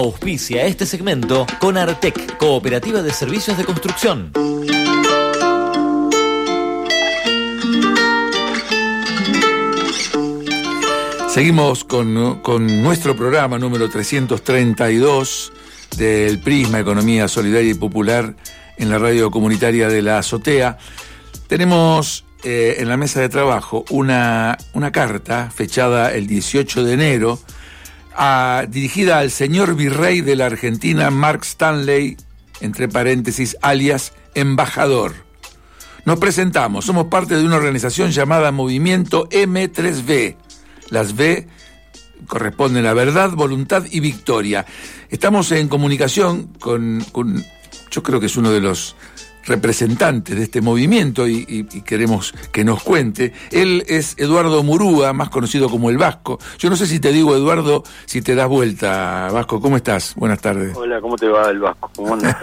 Auspicia este segmento con Artec, Cooperativa de Servicios de Construcción. Seguimos con nuestro programa número 332 del Prisma Economía Solidaria y Popular en la radio comunitaria de La Azotea. Tenemos en la mesa de trabajo una carta fechada el 18 de enero dirigida al señor virrey de la Argentina, Mark Stanley, entre paréntesis, alias embajador. Nos presentamos, somos parte de una organización llamada Movimiento M3V. Las V corresponden a verdad, voluntad y victoria. Estamos en comunicación con yo creo que es uno de los representantes de este movimiento y queremos que nos cuente. Él es Eduardo Murúa, más conocido como el Vasco. Yo no sé si te digo Eduardo, si te das vuelta. Vasco, ¿cómo estás? Buenas tardes. Hola, ¿cómo te va el Vasco? ¿Cómo andas?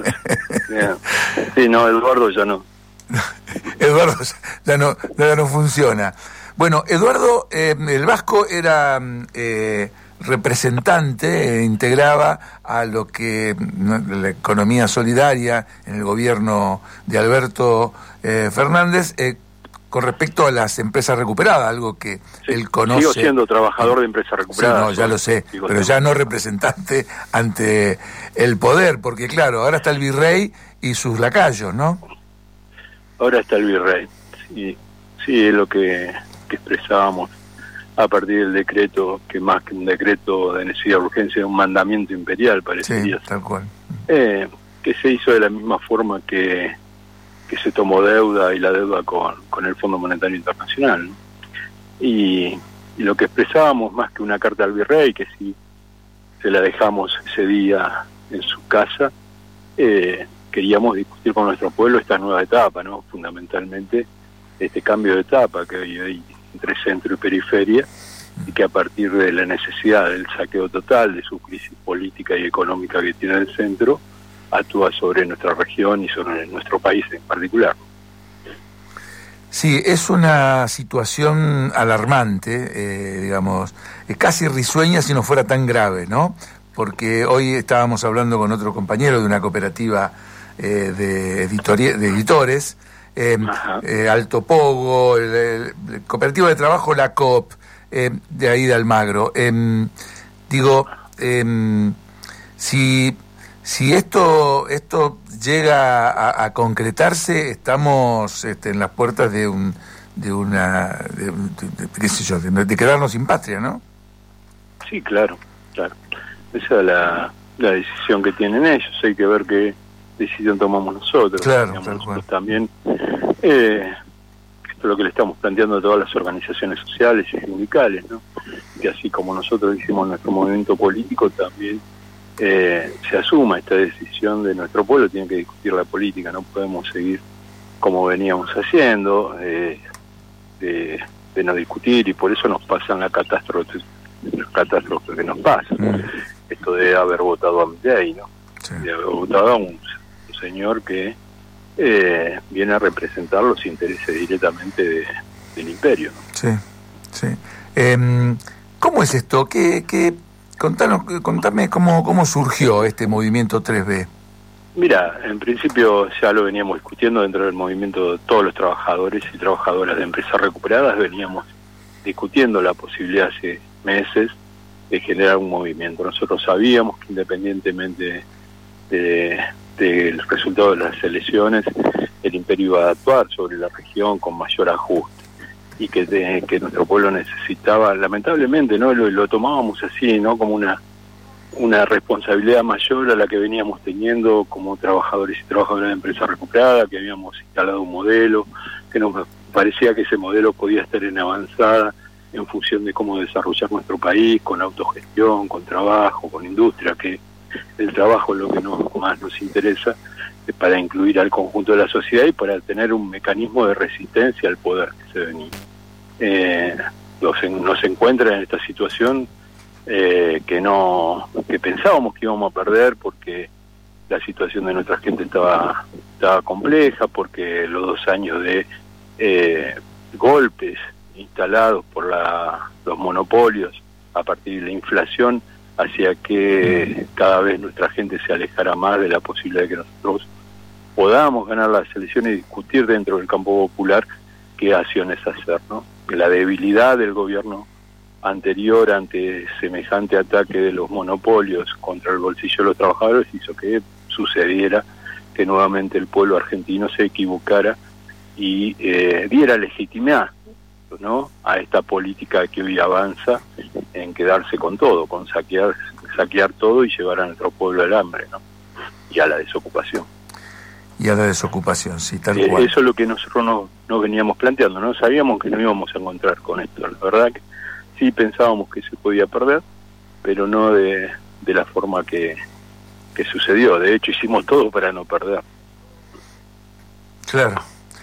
Sí, no, Eduardo ya no. Eduardo ya no funciona. Bueno, Eduardo, el Vasco era representante, integraba a lo que la economía solidaria en el gobierno de Alberto Fernández con respecto a las empresas recuperadas, algo que sí, él conoce. Sigo siendo trabajador de empresas recuperadas. Sí, no, ya lo sé, pero ya no representante ante el poder, porque claro, ahora está el virrey y sus lacayos, ¿no? Ahora está el virrey, sí, es lo que expresábamos a partir del decreto, que más que un decreto de necesidad de urgencia, es un mandamiento imperial, parecería. Sí, tal cual. Que se hizo de la misma forma que se tomó deuda y la deuda con el Fondo Monetario Internacional, ¿no? Y lo que expresábamos, más que una carta al virrey, que sí se la dejamos ese día en su casa, queríamos discutir con nuestro pueblo esta nueva etapa, ¿no? Fundamentalmente este cambio de etapa que hoy hay entre centro y periferia, y que a partir de la necesidad del saqueo total de su crisis política y económica que tiene el centro, actúa sobre nuestra región y sobre nuestro país en particular. Sí, es una situación alarmante, digamos, casi risueña si no fuera tan grave, ¿no? Porque hoy estábamos hablando con otro compañero de una cooperativa de editores, Alto Pogo, el cooperativa de trabajo La COP, de ahí de Almagro. Si esto llega a concretarse, estamos en las puertas de qué sé yo, de quedarnos sin patria, ¿no? Sí, claro. Esa es la decisión que tienen ellos. Hay que ver qué decisión tomamos nosotros. Claro, nosotros también, esto es lo que le estamos planteando a todas las organizaciones sociales y sindicales, ¿no? Que así como nosotros hicimos nuestro movimiento político, también se asuma esta decisión de nuestro pueblo. Tiene que discutir la política, no podemos seguir como veníamos haciendo, de no discutir, y por eso nos pasan las catástrofes que nos pasan. Esto de haber votado a Milei, ¿no? Sí. De haber votado a un señor que viene a representar los intereses directamente del imperio, ¿no? Sí. ¿Cómo es esto? Contame cómo surgió este movimiento 3B. Mira, en principio ya lo veníamos discutiendo dentro del movimiento de todos los trabajadores y trabajadoras de empresas recuperadas. Veníamos discutiendo la posibilidad hace meses de generar un movimiento. Nosotros sabíamos que independientemente del resultado de las elecciones, el imperio iba a actuar sobre la región con mayor ajuste, y que nuestro pueblo necesitaba, lamentablemente, ¿no? Lo tomábamos así, ¿no? Como una responsabilidad mayor a la que veníamos teniendo como trabajadores y trabajadoras de empresas recuperadas, que habíamos instalado un modelo, que nos parecía que ese modelo podía estar en avanzada en función de cómo desarrollar nuestro país, con autogestión, con trabajo, con industria, que el trabajo es lo que más nos interesa, para incluir al conjunto de la sociedad y para tener un mecanismo de resistencia al poder que se venía. Nos encuentra en esta situación que pensábamos que íbamos a perder, porque la situación de nuestra gente estaba compleja, porque los 2 años de golpes instalados por los monopolios a partir de la inflación hacia que cada vez nuestra gente se alejara más de la posibilidad de que nosotros podamos ganar las elecciones y discutir dentro del campo popular qué acciones hacer, ¿no? La debilidad del gobierno anterior ante semejante ataque de los monopolios contra el bolsillo de los trabajadores hizo que sucediera que nuevamente el pueblo argentino se equivocara y diera legitimidad, ¿no?, a esta política que hoy avanza en quedarse con todo, con saquear todo y llevar a nuestro pueblo al hambre, ¿no?, y a la desocupación. Y a la desocupación, sí, tal cual. Eso es lo que nosotros no veníamos planteando, ¿no? Sabíamos que no íbamos a encontrar con esto. La verdad que sí pensábamos que se podía perder, pero no de la forma que sucedió. De hecho, hicimos todo para no perder. Claro.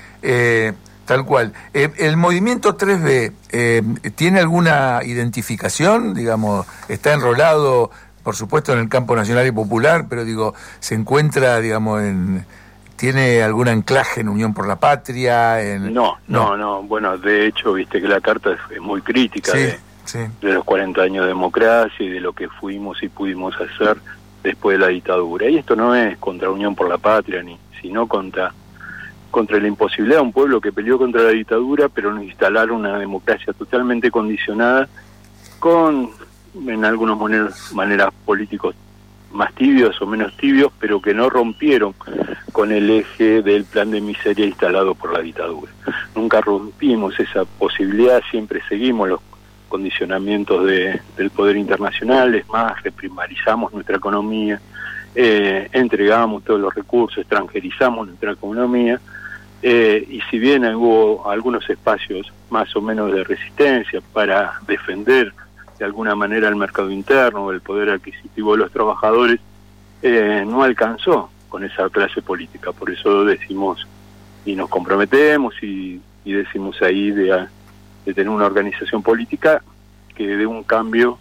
Tal cual. ¿El movimiento 3B tiene alguna identificación? Digamos, está enrolado, por supuesto, en el campo nacional y popular, pero digo, se encuentra, digamos, ¿tiene algún anclaje en Unión por la Patria? No. Bueno, de hecho, viste que la carta es muy crítica de los 40 años de democracia y de lo que fuimos y pudimos hacer después de la dictadura. Y esto no es contra Unión por la Patria, sino contra la imposibilidad de un pueblo que peleó contra la dictadura, pero no instalaron una democracia totalmente condicionada con, en algunas maneras políticos más tibios o menos tibios, pero que no rompieron con el eje del plan de miseria instalado por la dictadura. Nunca rompimos esa posibilidad, siempre seguimos los condicionamientos del poder internacional, es más, reprimarizamos nuestra economía, entregamos todos los recursos, extranjerizamos nuestra economía, y si bien hubo algunos espacios más o menos de resistencia para defender de alguna manera el mercado interno, el poder adquisitivo de los trabajadores, no alcanzó con esa clase política. Por eso decimos y nos comprometemos y decimos ahí de tener una organización política que dé un cambio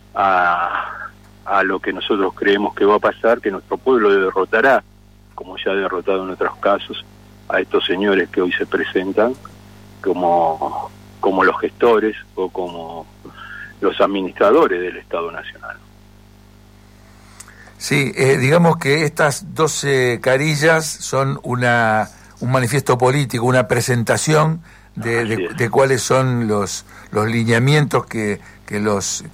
a lo que nosotros creemos que va a pasar, que nuestro pueblo derrotará, como ya ha derrotado en otros casos, a estos señores que hoy se presentan como los gestores o como los administradores del Estado Nacional. Sí, digamos que estas 12 carillas son un manifiesto político, una presentación de cuáles son los lineamientos que los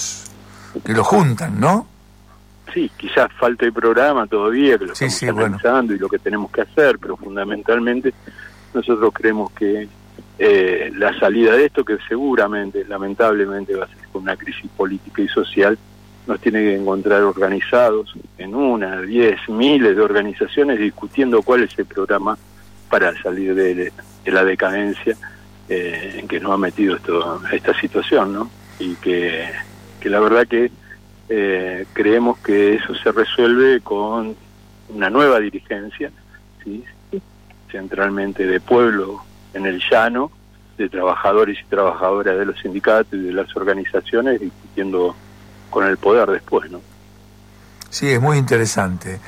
juntan, ¿no? Sí, quizás falta el programa todavía, que lo estamos analizando y lo que tenemos que hacer, pero fundamentalmente nosotros creemos que la salida de esto, que seguramente, lamentablemente, va a ser con una crisis política y social, nos tiene que encontrar organizados en 10, miles de organizaciones discutiendo cuál es el programa para salir de la decadencia en que nos ha metido esta situación, ¿no? Y que la verdad que creemos que eso se resuelve con una nueva dirigencia, ¿sí?, centralmente de pueblo en el llano, de trabajadores y trabajadoras de los sindicatos y de las organizaciones, discutiendo con el poder después, ¿no? Sí, es muy interesante.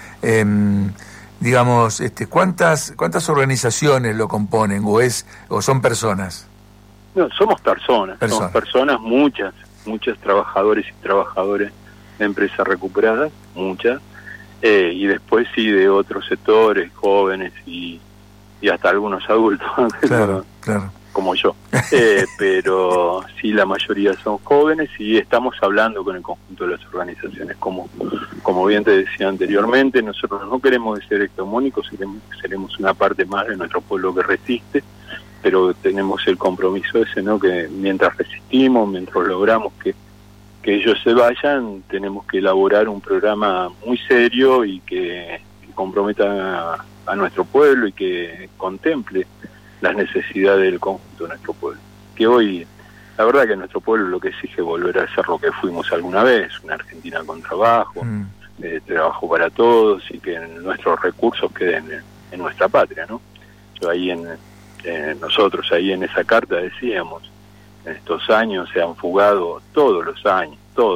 Digamos, ¿cuántas organizaciones lo componen o son personas? No, somos personas, muchas trabajadores y trabajadoras de empresas recuperadas, muchas, y después sí de otros sectores, jóvenes y hasta algunos adultos, claro. como yo, pero sí, la mayoría son jóvenes y estamos hablando con el conjunto de las organizaciones. Como bien te decía anteriormente, nosotros no queremos ser hegemónicos, seremos una parte más de nuestro pueblo que resiste, pero tenemos el compromiso ese, ¿no?, que mientras resistimos, mientras logramos que ellos se vayan, tenemos que elaborar un programa muy serio y que comprometa a nuestro pueblo y que contemple las necesidades del conjunto de nuestro pueblo. Que hoy, la verdad que nuestro pueblo lo que exige es volver a ser lo que fuimos alguna vez, una Argentina con trabajo, trabajo para todos, y que nuestros recursos queden en nuestra patria, ¿no? Yo ahí nosotros ahí en esa carta decíamos, en estos años se han fugado todos los años,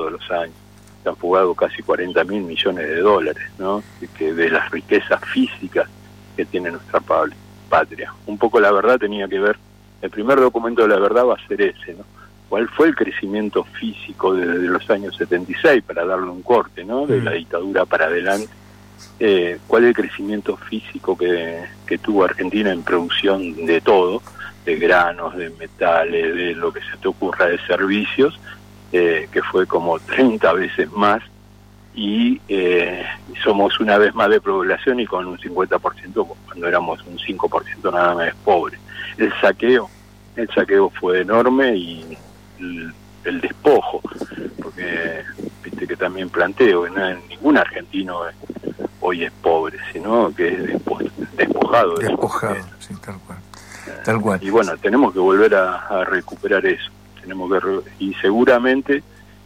se han fugado casi 40.000 millones de dólares, ¿no?, de las riquezas físicas que tiene nuestra patria. Un poco la verdad tenía que ver, el primer documento de la verdad va a ser ese, ¿no?, cuál fue el crecimiento físico desde los años 76, para darle un corte, ¿no?, de la dictadura para adelante. ¿Cuál es el crecimiento físico que tuvo Argentina en producción de todo, de granos, de metales, de lo que se te ocurra, de servicios, que fue como 30 veces más, y somos una vez más de población y con un 50% cuando éramos un 5% nada más pobre. El saqueo fue enorme, y el despojo, porque viste que también planteo que ningún argentino hoy es pobre, sino que es despojado. Despojado, sí, tal cual. Y bueno, tenemos que volver a recuperar eso. Y seguramente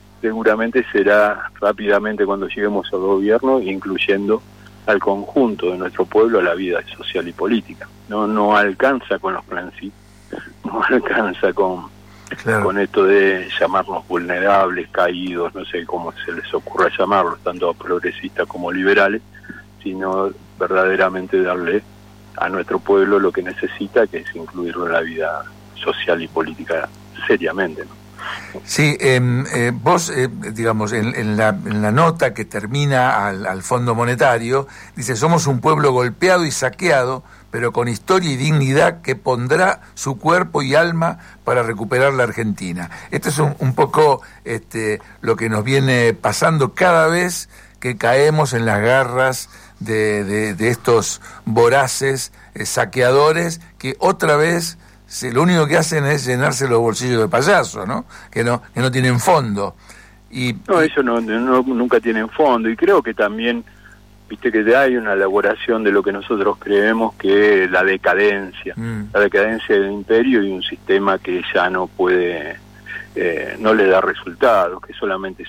será rápidamente cuando lleguemos al gobierno, incluyendo al conjunto de nuestro pueblo a la vida social y política. No alcanza con los plancitos, no alcanza con esto de llamarnos vulnerables, caídos, no sé cómo se les ocurra llamarlos, tanto progresistas como liberales, sino verdaderamente darle a nuestro pueblo lo que necesita, que es incluirlo en la vida social y política seriamente, ¿no? Sí, vos, digamos, en la nota que termina al Fondo Monetario, dice: somos un pueblo golpeado y saqueado, pero con historia y dignidad, que pondrá su cuerpo y alma para recuperar la Argentina. Esto es un poco lo que nos viene pasando cada vez que caemos en las garras de estos voraces saqueadores, que otra vez lo único que hacen es llenarse los bolsillos de payaso, ¿no? Que no tienen fondo. Eso nunca tienen fondo, y creo que también, viste, que hay una elaboración de lo que nosotros creemos que es la decadencia del imperio, y un sistema que ya no puede, no le da resultados, que solamente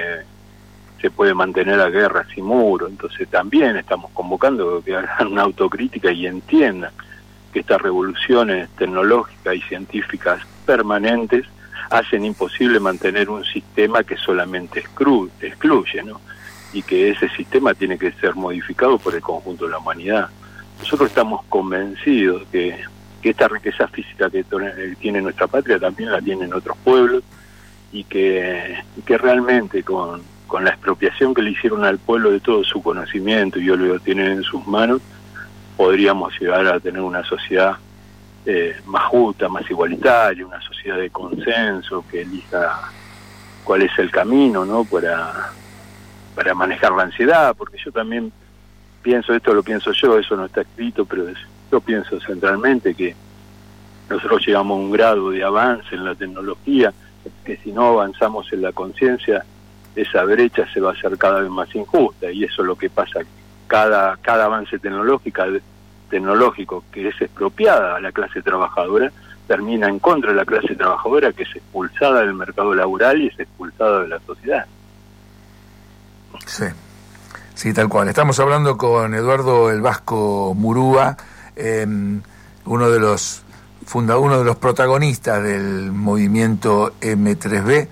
se puede mantener a guerra sin muro. Entonces también estamos convocando que hagan una autocrítica y entiendan que estas revoluciones tecnológicas y científicas permanentes hacen imposible mantener un sistema que solamente excluye, ¿no? Y que ese sistema tiene que ser modificado por el conjunto de la humanidad. Nosotros estamos convencidos que esta riqueza física que tiene nuestra patria también la tienen otros pueblos, y que realmente con la expropiación que le hicieron al pueblo de todo su conocimiento, y hoy lo tienen en sus manos, podríamos llegar a tener una sociedad más justa, más igualitaria, una sociedad de consenso, que elija cuál es el camino, ¿no?, para manejar la ansiedad. Porque yo también pienso, esto lo pienso yo, eso no está escrito, pero yo pienso centralmente que nosotros llegamos a un grado de avance en la tecnología, que si no avanzamos en la conciencia, esa brecha se va a hacer cada vez más injusta, y eso es lo que pasa. Cada avance tecnológico que es expropiada a la clase trabajadora termina en contra de la clase trabajadora, que es expulsada del mercado laboral y es expulsada de la sociedad. Sí, tal cual. Estamos hablando con Eduardo El Vasco Murúa, uno de los protagonistas del movimiento M3B.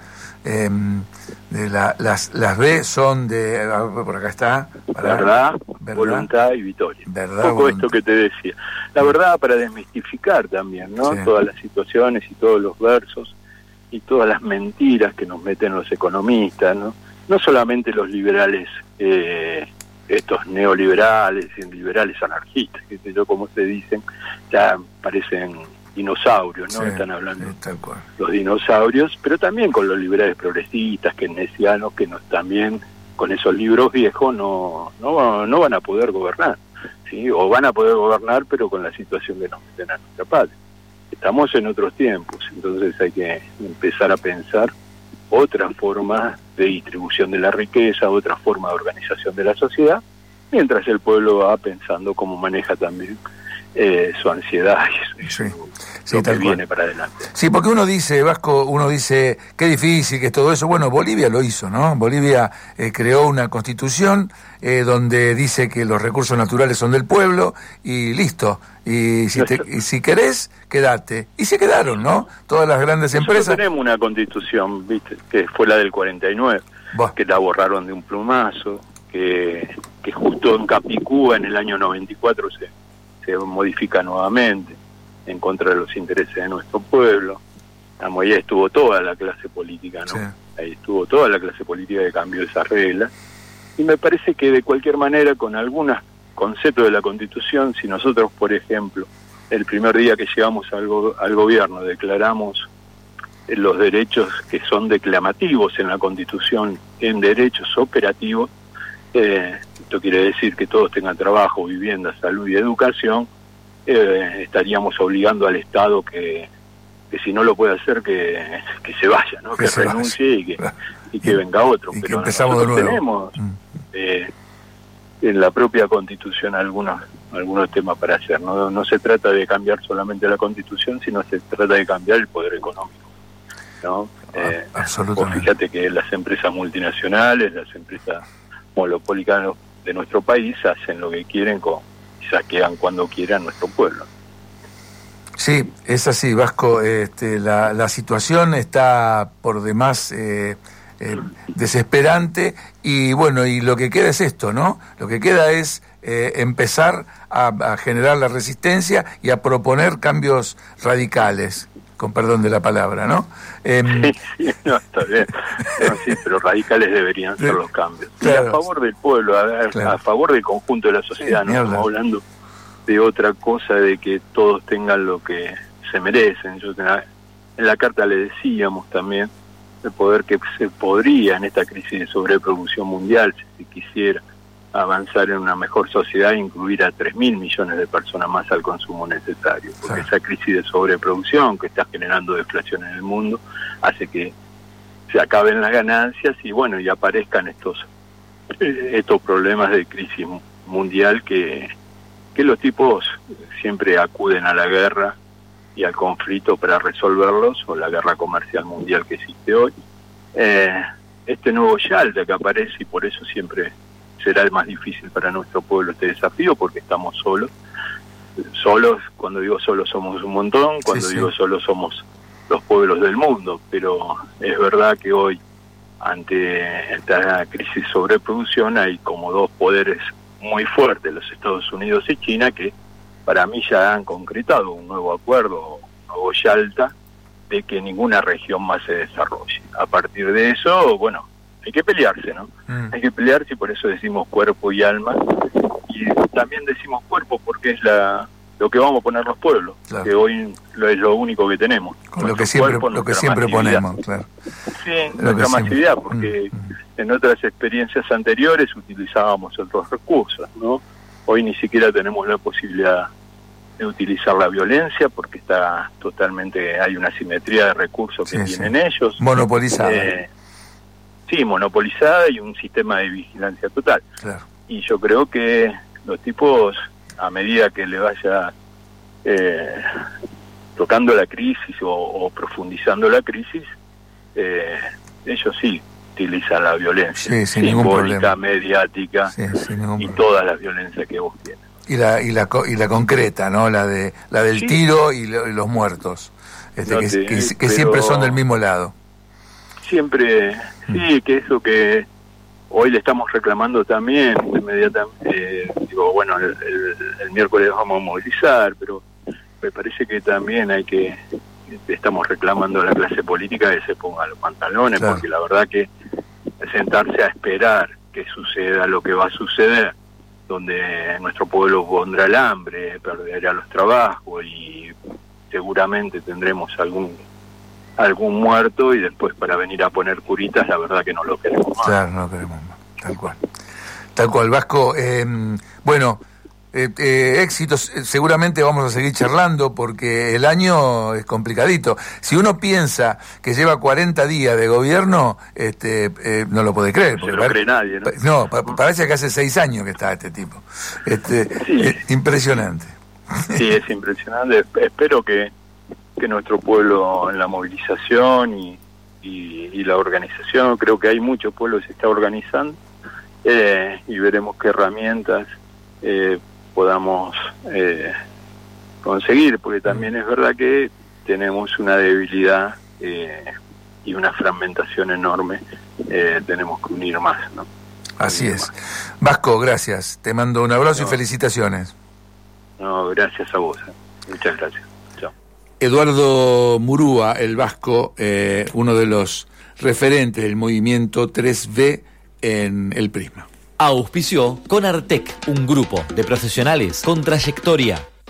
Las B son de, por acá está, verdad, voluntad y victoria. Un poco esto que te decía. La verdad, para desmistificar también, ¿no? Sí. Todas las situaciones y todos los versos y todas las mentiras que nos meten los economistas, ¿no? No solamente los liberales, estos neoliberales y liberales anarquistas, que yo como se dicen, ya parecen dinosaurios, ¿no? Sí, están hablando los dinosaurios, pero también con los liberales progresistas, keynesianos, que también con esos libros viejos no van a poder gobernar, ¿sí? O van a poder gobernar, pero con la situación que nos meten a nuestra patria. Estamos en otros tiempos, entonces hay que empezar a pensar otra forma de distribución de la riqueza, otra forma de organización de la sociedad, mientras el pueblo va pensando cómo maneja también su ansiedad y lo que viene para adelante. Sí, porque uno dice, Vasco, qué difícil que es todo eso. Bueno, Bolivia lo hizo, ¿no? Bolivia creó una constitución donde dice que los recursos naturales son del pueblo y listo. Y si querés, quedate. Y se quedaron, ¿no? Todas las grandes empresas. Nosotros tenemos una constitución, ¿viste? Que fue la del 49, que la borraron de un plumazo, que justo en Capicúa en el año 94 se modifica nuevamente en contra de los intereses de nuestro pueblo. ahí estuvo toda la clase política, ¿no? Sí. Ahí estuvo toda la clase política que cambió esas reglas. Y me parece que de cualquier manera, con algunos conceptos de la Constitución, si nosotros, por ejemplo, el primer día que llegamos al gobierno declaramos los derechos que son declamativos en la Constitución en derechos operativos, esto quiere decir que todos tengan trabajo, vivienda, salud y educación, estaríamos obligando al Estado que si no lo puede hacer, que se vaya, ¿no? Que renuncie y que venga otro. Y pero que empezamos de nuevo. Tenemos en la propia Constitución algunos temas para hacer. No se trata de cambiar solamente la Constitución, sino se trata de cambiar el poder económico, ¿no? Absolutamente. Fíjate que las empresas multinacionales, las empresas monopólicas de nuestro país hacen lo que quieren y saquean cuando quieran nuestro pueblo. Sí, es así, Vasco. La situación está por demás desesperante y bueno, y lo que queda es esto, ¿no? Lo que queda es empezar a generar la resistencia y a proponer cambios radicales, con perdón de la palabra, ¿no? Sí, no, está bien. No, sí, pero radicales deberían ser los cambios. Claro. Y a favor del pueblo, a favor del conjunto de la sociedad, no estamos hablando de otra cosa, de que todos tengan lo que se merecen. En la carta le decíamos también el poder que se podría en esta crisis de sobreproducción mundial, si se quisiera avanzar en una mejor sociedad, incluir a 3.000 millones de personas más al consumo necesario, porque esa crisis de sobreproducción que está generando deflación en el mundo hace que se acaben las ganancias y bueno, y aparezcan estos problemas de crisis mundial que los tipos siempre acuden a la guerra y al conflicto para resolverlos, o la guerra comercial mundial que existe hoy. Este nuevo Yalta que aparece, y por eso siempre será el más difícil para nuestro pueblo este desafío, porque estamos solos. Cuando digo solos somos un montón, cuando digo solos somos los pueblos del mundo, pero es verdad que hoy, ante esta crisis de sobreproducción, hay como dos poderes muy fuertes, los Estados Unidos y China, que para mí ya han concretado un nuevo acuerdo, un nuevo Yalta, de que ninguna región más se desarrolle. A partir de eso, bueno, hay que pelearse, ¿no? Hay que pelearse, y por eso decimos cuerpo y alma, y también decimos cuerpo porque es lo que vamos a poner los pueblos, claro, que hoy es lo único que tenemos. Con lo que siempre ponemos, claro. Sí, nuestra masividad, porque en otras experiencias anteriores utilizábamos otros recursos, ¿no? Hoy ni siquiera tenemos la posibilidad de utilizar la violencia porque está totalmente, hay una asimetría de recursos que tienen ellos. Monopolizada. Sí, monopolizada, y un sistema de vigilancia total. Claro. Y yo creo que los tipos, a medida que le vaya tocando la crisis o profundizando la crisis, ellos sí utilizan la violencia simbólica, mediática, y todas las violencias que vos tienes. Y la concreta, ¿no? La del tiro y los muertos, que siempre son del mismo lado. Siempre, sí, que eso que hoy le estamos reclamando también inmediatamente, digo, bueno, el miércoles vamos a movilizar, pero me parece que también estamos reclamando a la clase política que se ponga los pantalones, claro, porque la verdad que sentarse a esperar que suceda lo que va a suceder, donde nuestro pueblo pondrá el hambre, perderá los trabajos y seguramente tendremos algún muerto, y después para venir a poner curitas, la verdad que no lo queremos más. Claro, no lo queremos más, tal cual, Vasco. Bueno, éxitos, seguramente vamos a seguir charlando porque el año es complicadito. Si uno piensa que lleva 40 días de gobierno, no lo puede creer. No lo cree nadie, ¿no? No, parece que hace 6 años que está este tipo. Impresionante. Sí, es impresionante. Espero que nuestro pueblo, en la movilización y la organización, creo que hay muchos pueblos que se está organizando, y veremos qué herramientas podamos conseguir, porque también es verdad que tenemos una debilidad y una fragmentación enorme. Tenemos que unir más, ¿no? Así es. Vasco, gracias. Te mando un abrazo y felicitaciones. No, gracias a vos. Muchas gracias. Chao. Eduardo Murúa, el vasco, uno de los referentes del movimiento 3B en el Prisma. Auspició Conartec, un grupo de profesionales con trayectoria